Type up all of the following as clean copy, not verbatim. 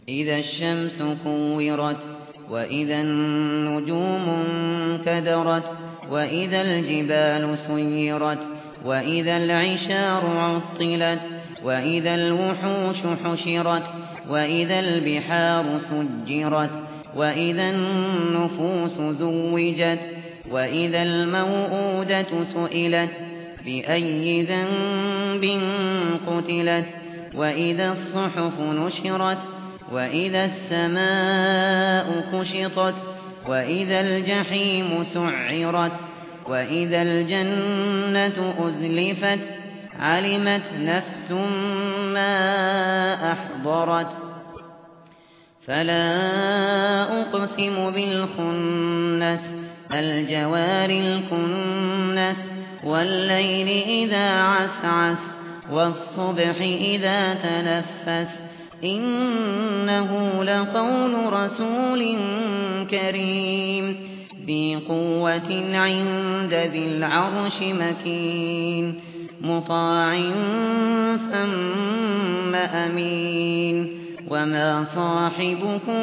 إذا الشمس كورت وإذا النجوم انكدرت وإذا الجبال سيرت وإذا العشار عطلت وإذا الوحوش حشرت وإذا البحار سجرت وإذا النفوس زوجت وإذا الموءودة سئلت بأي ذنب قتلت وإذا الصحف نشرت وإذا السماء كشطت وإذا الجحيم سعرت وإذا الجنة أزلفت علمت نفس ما أحضرت فلا أقسم بالخنس الجوار الكنس والليل إذا عسعس والصبح إذا تنفس إنه لقول رسول كريم ذي قوة عند ذي العرش مكين مطاع ثم أمين وما صاحبكم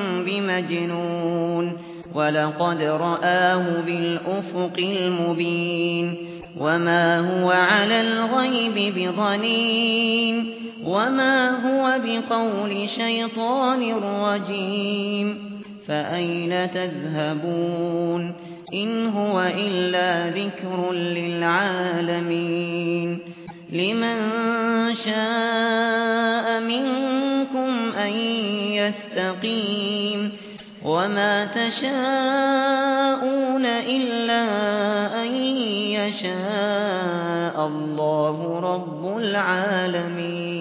بمجنون ولقد رآه بالأفق المبين وما هو على الغيب بضنين وما هو بقول شيطان رجيم فأين تذهبون إن هو إلا ذكر للعالمين لمن شاء منكم أن يستقيم وما تشاءون إلا أن يشاء الله رب العالمين.